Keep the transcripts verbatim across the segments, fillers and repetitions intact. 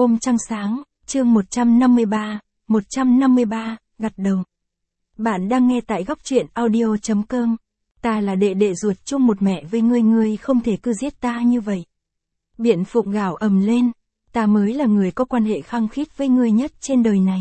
Hôm trăng sáng, chương một trăm năm mươi ba, một trăm năm mươi ba, gật đầu. Bạn đang nghe tại góc truyện audio.com. Ta là đệ đệ ruột chung một mẹ với ngươi, ngươi không thể cứ giết ta như vậy. Biện Phụng gào ầm lên, ta mới là người có quan hệ khăng khít với ngươi nhất trên đời này.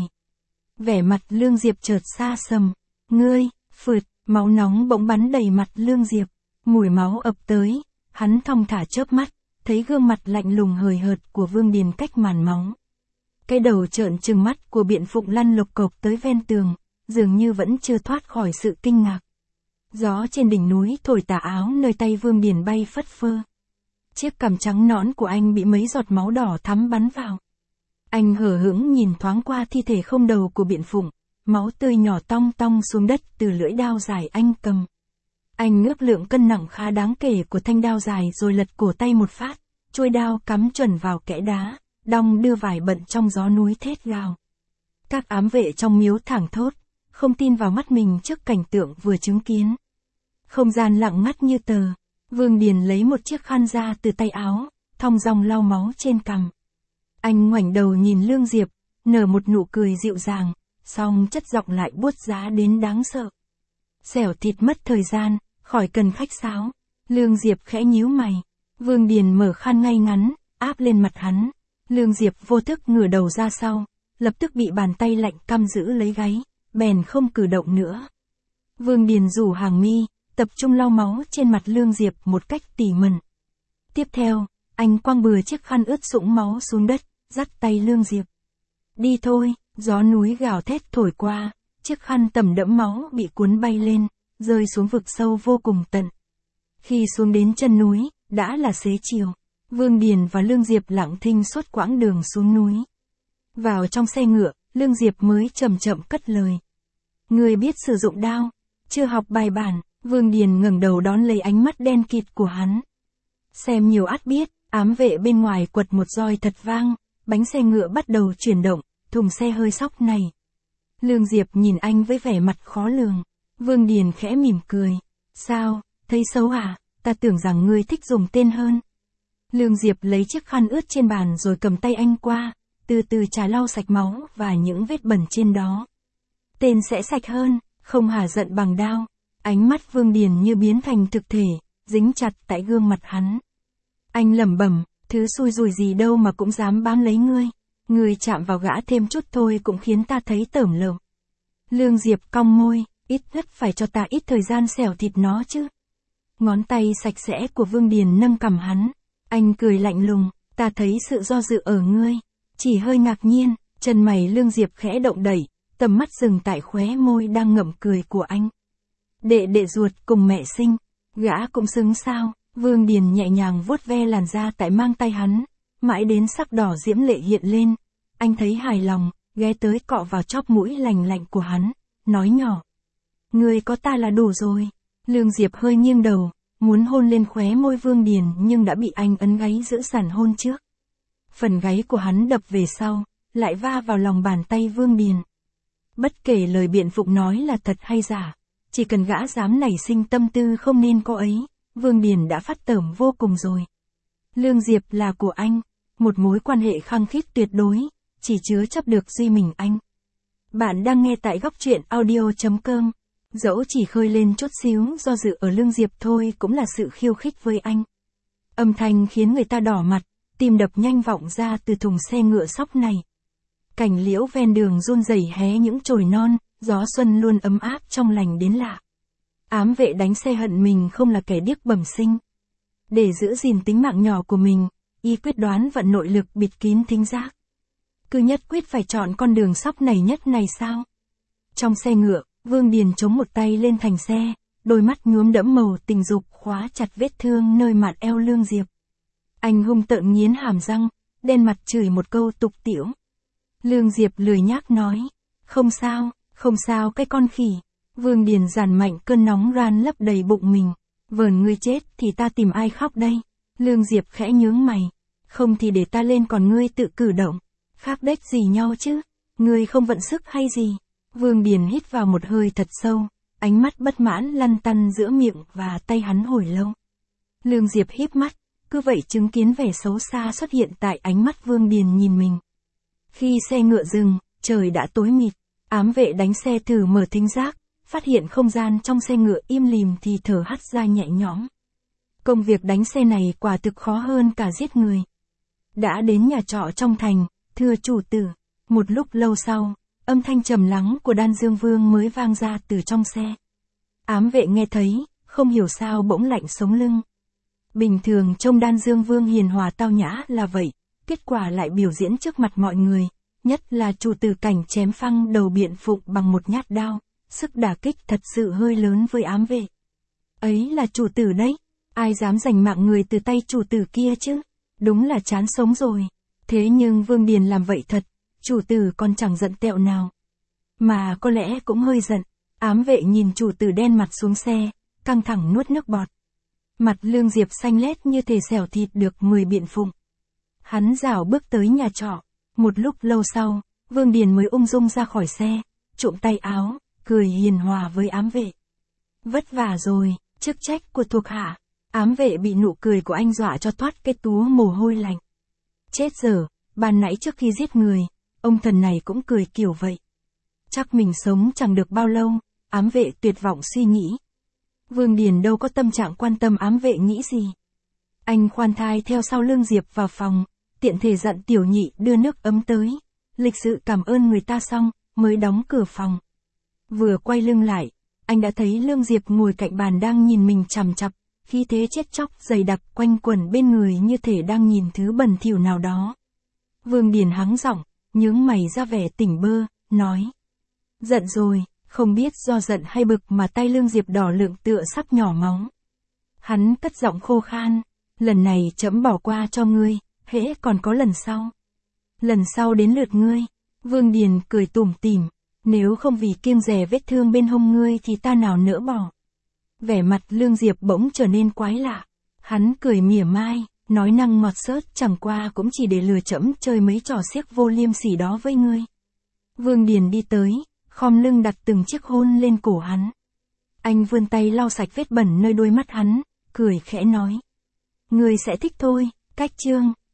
Vẻ mặt Lương Diệp chợt xa sầm, ngươi, phượt, máu nóng bỗng bắn đầy mặt Lương Diệp, mùi máu ập tới, hắn thong thả chớp mắt, thấy gương mặt lạnh lùng hời hợt của Vương Điền cách màn máu. Cái đầu trợn trừng mắt của Biện Phụng lăn lộc cộc tới ven tường, dường như vẫn chưa thoát khỏi sự kinh ngạc. Gió trên đỉnh núi thổi tà áo nơi tay Vương Điền bay phất phơ. Chiếc cằm trắng nõn của anh bị mấy giọt máu đỏ thắm bắn vào. Anh hờ hững nhìn thoáng qua thi thể không đầu của Biện Phụng, máu tươi nhỏ tong tong xuống đất từ lưỡi đao dài anh cầm. Anh ước lượng cân nặng khá đáng kể của thanh đao dài rồi lật cổ tay một phát, chuôi đao cắm chuẩn vào kẽ đá, đong đưa vải bận trong gió núi thét gào. Các ám vệ trong miếu thảng thốt, không tin vào mắt mình trước cảnh tượng vừa chứng kiến. Không gian lặng ngắt như tờ, Vương Điền lấy một chiếc khăn ra từ tay áo, thong dong lau máu trên cằm. Anh ngoảnh đầu nhìn Lương Diệp, nở một nụ cười dịu dàng, song chất giọng lại buốt giá đến đáng sợ. Xẻo thịt mất thời gian, khỏi cần khách sáo. Lương Diệp khẽ nhíu mày. Vương Điền mở khăn ngay ngắn, áp lên mặt hắn. Lương Diệp vô thức ngửa đầu ra sau, lập tức bị bàn tay lạnh căm giữ lấy gáy, bèn không cử động nữa. Vương Điền rủ hàng mi, tập trung lau máu trên mặt Lương Diệp một cách tỉ mẩn. Tiếp theo, anh quăng bừa chiếc khăn ướt sũng máu xuống đất, dắt tay Lương Diệp. Đi thôi, gió núi gào thét thổi qua, chiếc khăn tẩm đẫm máu bị cuốn bay lên, rơi xuống vực sâu vô cùng tận. Khi xuống đến chân núi, đã là xế chiều. Vương Điền và Lương Diệp lặng thinh suốt quãng đường xuống núi. Vào trong xe ngựa, Lương Diệp mới chậm chậm cất lời. Người biết sử dụng đao, chưa học bài bản. Vương Điền ngẩng đầu đón lấy ánh mắt đen kịt của hắn. Xem nhiều ắt biết, ám vệ bên ngoài quật một roi thật vang, bánh xe ngựa bắt đầu chuyển động, thùng xe hơi sóc này. Lương Diệp nhìn anh với vẻ mặt khó lường. Vương Điền khẽ mỉm cười. Sao, thấy xấu à, ta tưởng rằng ngươi thích dùng tên hơn. Lương Diệp lấy chiếc khăn ướt trên bàn rồi cầm tay anh qua, từ từ chà lau sạch máu và những vết bẩn trên đó. Tên sẽ sạch hơn, không hả giận bằng đao. Ánh mắt Vương Điền như biến thành thực thể, dính chặt tại gương mặt hắn. Anh lẩm bẩm, thứ xui rủi gì đâu mà cũng dám bám lấy ngươi. Ngươi chạm vào gã thêm chút thôi cũng khiến ta thấy tởm lợm. Lương Diệp cong môi, ít nhất phải cho ta ít thời gian xẻo thịt nó chứ. Ngón tay sạch sẽ của Vương Điền nâng cằm hắn. Anh cười lạnh lùng, ta thấy sự do dự ở ngươi. Chỉ hơi ngạc nhiên, chân mày Lương Diệp khẽ động đẩy, tầm mắt dừng tại khóe môi đang ngậm cười của anh. Đệ đệ ruột cùng mẹ sinh, gã cũng xứng sao. Vương Điền nhẹ nhàng vuốt ve làn da tại mang tay hắn, mãi đến sắc đỏ diễm lệ hiện lên. Anh thấy hài lòng, ghé tới cọ vào chóp mũi lành lạnh của hắn, nói nhỏ. Ngươi có ta là đủ rồi. Lương Diệp hơi nghiêng đầu, muốn hôn lên khóe môi Vương Điền nhưng đã bị anh ấn gáy giữ sẵn hôn trước. Phần gáy của hắn đập về sau, lại va vào lòng bàn tay Vương Điền. Bất kể lời Biện Phụng nói là thật hay giả, chỉ cần gã dám nảy sinh tâm tư không nên có ấy, Vương Điền đã phát tởm vô cùng rồi. Lương Diệp là của anh, một mối quan hệ khăng khít tuyệt đối, chỉ chứa chấp được duy mình anh. Bạn đang nghe tại góc truyện audio.com. Dẫu chỉ khơi lên chút xíu do dự ở Lương Diệp thôi cũng là sự khiêu khích với anh. Âm thanh khiến người ta đỏ mặt, tim đập nhanh vọng ra từ thùng xe ngựa sóc này. Cảnh liễu ven đường run rẩy hé những chồi non, gió xuân luôn ấm áp trong lành đến lạ. Ám vệ đánh xe hận mình không là kẻ điếc bẩm sinh. Để giữ gìn tính mạng nhỏ của mình, y quyết đoán vận nội lực bịt kín thính giác. Cứ nhất quyết phải chọn con đường sóc này nhất này sao? Trong xe ngựa, Vương Điền chống một tay lên thành xe, đôi mắt nhuốm đẫm màu tình dục khóa chặt vết thương nơi mặt eo Lương Diệp. Anh hung tợn nghiến hàm răng, đen mặt chửi một câu tục tĩu. Lương Diệp lười nhác nói, không sao, không sao cái con khỉ. Vương Điền giàn mạnh cơn nóng ran lấp đầy bụng mình. Vờn ngươi chết thì ta tìm ai khóc đây? Lương Diệp khẽ nhướng mày, không thì để ta lên còn ngươi tự cử động. Khác đếch gì nhau chứ, ngươi không vận sức hay gì? Vương Điền hít vào một hơi thật sâu, ánh mắt bất mãn lăn tăn giữa miệng và tay hắn hồi lâu. Lương Diệp híp mắt, cứ vậy chứng kiến vẻ xấu xa xuất hiện tại ánh mắt Vương Điền nhìn mình. Khi xe ngựa dừng, trời đã tối mịt. Ám vệ đánh xe thử mở thính giác, phát hiện không gian trong xe ngựa im lìm thì thở hắt ra nhẹ nhõm. Công việc đánh xe này quả thực khó hơn cả giết người. Đã đến nhà trọ trong thành, thưa chủ tử. Một lúc lâu sau, âm thanh trầm lắng của Đan Dương Vương mới vang ra từ trong xe. Ám vệ nghe thấy, không hiểu sao bỗng lạnh sống lưng. Bình thường trông Đan Dương Vương hiền hòa tao nhã là vậy, kết quả lại biểu diễn trước mặt mọi người, nhất là chủ tử cảnh chém phăng đầu Biện Phụng bằng một nhát đao, sức đả kích thật sự hơi lớn với ám vệ. Ấy là chủ tử đấy, ai dám giành mạng người từ tay chủ tử kia chứ, đúng là chán sống rồi. Thế nhưng Vương Điền làm vậy thật, chủ tử còn chẳng giận tẹo nào. Mà có lẽ cũng hơi giận, ám vệ nhìn chủ tử đen mặt xuống xe, căng thẳng nuốt nước bọt. Mặt Lương Diệp xanh lét như thể xẻo thịt được mười Biện Phụng. Hắn rảo bước tới nhà trọ, một lúc lâu sau, Vương Điền mới ung dung ra khỏi xe, trụm tay áo, cười hiền hòa với ám vệ. Vất vả rồi, chức trách của thuộc hạ. Ám vệ bị nụ cười của anh dọa cho toát cái túa mồ hôi lạnh. Chết giờ, ban nãy trước khi giết người, ông thần này cũng cười kiểu vậy. Chắc mình sống chẳng được bao lâu, ám vệ tuyệt vọng suy nghĩ. Vương Điền đâu có tâm trạng quan tâm ám vệ nghĩ gì. Anh khoan thai theo sau Lương Diệp vào phòng, tiện thể dặn tiểu nhị đưa nước ấm tới. Lịch sự cảm ơn người ta xong, mới đóng cửa phòng. Vừa quay lưng lại, anh đã thấy Lương Diệp ngồi cạnh bàn đang nhìn mình chằm chằm, khí thế chết chóc dày đặc quanh quẩn bên người như thể đang nhìn thứ bẩn thỉu nào đó. Vương Điền hắng giọng, nhướng mày ra vẻ tỉnh bơ, nói. Giận rồi, không biết do giận hay bực mà tay Lương Diệp đỏ lượng tựa sắp nhỏ máu. Hắn cất giọng khô khan, lần này trẫm bỏ qua cho ngươi, hễ còn có lần sau. Lần sau đến lượt ngươi. Vương Điền cười tủm tỉm, nếu không vì kiêng dè vết thương bên hông ngươi thì ta nào nỡ bỏ. Vẻ mặt Lương Diệp bỗng trở nên quái lạ. Hắn cười mỉa mai, nói năng ngọt xớt chẳng qua cũng chỉ để lừa trẫm chơi mấy trò xiếc vô liêm sỉ đó với ngươi. Vương Điền đi tới, khom lưng đặt từng chiếc hôn lên cổ hắn. Anh vươn tay lau sạch vết bẩn nơi đôi mắt hắn, cười khẽ nói. Ngươi sẽ thích thôi, cách chương.